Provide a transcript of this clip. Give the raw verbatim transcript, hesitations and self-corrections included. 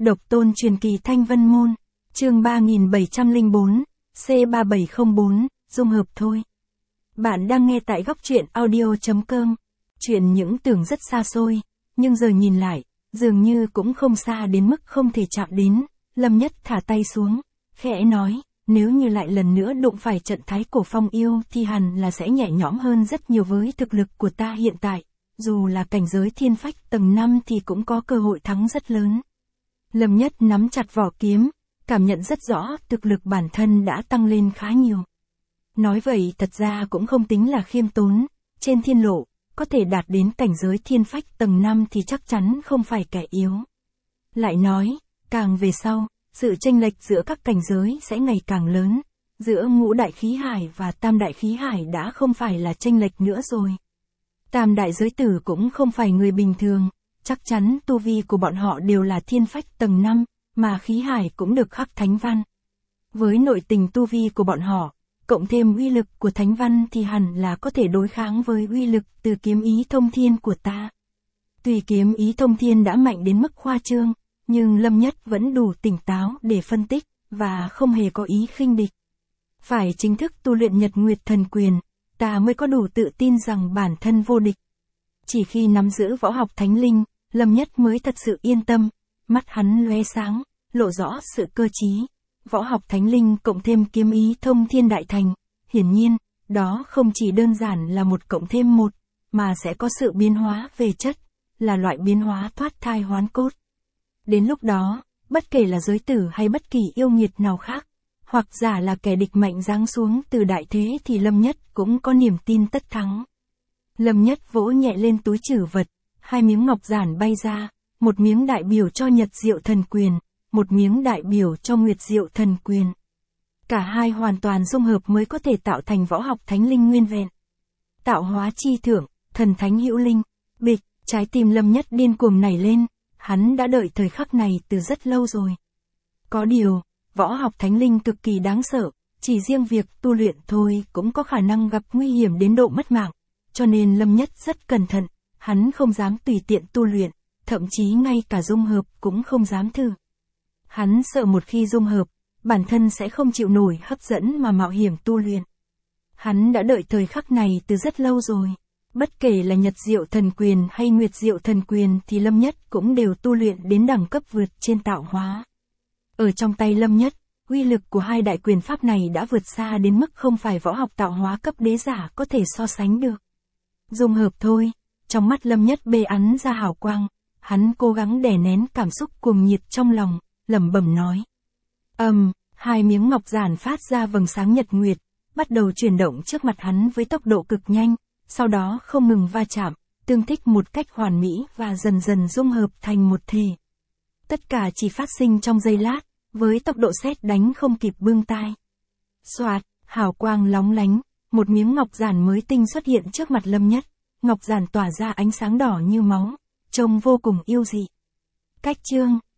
Độc tôn truyền kỳ Thanh Vân Môn, chương ba nghìn bảy trăm lẻ bốn, C ba bảy không bốn, dung hợp thôi. Bạn đang nghe tại góc truyện audio chấm com. Chuyện những tưởng rất xa xôi, nhưng giờ nhìn lại, dường như cũng không xa đến mức không thể chạm đến. Lâm Nhất thả tay xuống, khẽ nói, nếu như lại lần nữa đụng phải trận Thái Cổ Phong Yêu thì hẳn là sẽ nhẹ nhõm hơn rất nhiều với thực lực của ta hiện tại. Dù là cảnh giới thiên phách tầng năm thì cũng có cơ hội thắng rất lớn. Lâm Nhất nắm chặt vỏ kiếm, cảm nhận rất rõ thực lực bản thân đã tăng lên khá nhiều. Nói vậy thật ra cũng không tính là khiêm tốn, trên thiên lộ, có thể đạt đến cảnh giới thiên phách tầng năm thì chắc chắn không phải kẻ yếu. Lại nói, càng về sau, sự chênh lệch giữa các cảnh giới sẽ ngày càng lớn, giữa ngũ đại khí hải và tam đại khí hải đã không phải là chênh lệch nữa rồi. Tam đại giới tử cũng không phải người bình thường, chắc chắn tu vi của bọn họ đều là thiên phách tầng năm, mà khí hải cũng được khắc thánh văn. Với nội tình tu vi của bọn họ, cộng thêm uy lực của thánh văn thì hẳn là có thể đối kháng với uy lực từ kiếm ý thông thiên của ta. Tuy kiếm ý thông thiên đã mạnh đến mức khoa trương, nhưng Lâm Nhất vẫn đủ tỉnh táo để phân tích, và không hề có ý khinh địch. Phải chính thức tu luyện Nhật Nguyệt Thần Quyền, ta mới có đủ tự tin rằng bản thân vô địch. Chỉ khi nắm giữ võ học thánh linh, Lâm Nhất mới thật sự yên tâm, mắt hắn lóe sáng, lộ rõ sự cơ trí. Võ học thánh linh cộng thêm kiếm ý thông thiên đại thành, hiển nhiên, đó không chỉ đơn giản là một cộng thêm một, mà sẽ có sự biến hóa về chất, là loại biến hóa thoát thai hoán cốt. Đến lúc đó, bất kể là giới tử hay bất kỳ yêu nghiệt nào khác, hoặc giả là kẻ địch mạnh giáng xuống từ đại thế thì Lâm Nhất cũng có niềm tin tất thắng. Lâm Nhất vỗ nhẹ lên túi trữ vật, hai miếng ngọc giản bay ra, một miếng đại biểu cho Nhật Diệu Thần Quyền, một miếng đại biểu cho Nguyệt Diệu Thần Quyền. Cả hai hoàn toàn dung hợp mới có thể tạo thành võ học thánh linh nguyên vẹn. Tạo hóa chi thưởng, thần thánh hữu linh, bịch, trái tim Lâm Nhất điên cuồng nảy lên, hắn đã đợi thời khắc này từ rất lâu rồi. Có điều, võ học thánh linh cực kỳ đáng sợ, chỉ riêng việc tu luyện thôi cũng có khả năng gặp nguy hiểm đến độ mất mạng, cho nên Lâm Nhất rất cẩn thận, hắn không dám tùy tiện tu luyện, thậm chí ngay cả dung hợp cũng không dám thử. Hắn sợ một khi dung hợp, bản thân sẽ không chịu nổi hấp dẫn mà mạo hiểm tu luyện. Hắn đã đợi thời khắc này từ rất lâu rồi. Bất kể là Nhật Diệu Thần Quyền hay Nguyệt Diệu Thần Quyền thì Lâm Nhất cũng đều tu luyện đến đẳng cấp vượt trên tạo hóa. Ở trong tay Lâm Nhất, uy lực của hai đại quyền pháp này đã vượt xa đến mức không phải võ học tạo hóa cấp đế giả có thể so sánh được. Dung hợp thôi, trong mắt Lâm Nhất bê ắn ra hào quang, hắn cố gắng đè nén cảm xúc cuồng nhiệt trong lòng, lẩm bẩm nói. Ầm, um, hai miếng ngọc giản phát ra vầng sáng nhật nguyệt, bắt đầu chuyển động trước mặt hắn với tốc độ cực nhanh, sau đó không ngừng va chạm, tương thích một cách hoàn mỹ và dần dần dung hợp thành một thể. Tất cả chỉ phát sinh trong giây lát, với tốc độ sét đánh không kịp bưng tai. Xoạt, hào quang lóng lánh, một miếng ngọc giản mới tinh xuất hiện trước mặt Lâm Nhất, ngọc giản tỏa ra ánh sáng đỏ như máu, trông vô cùng yêu dị. Cách chương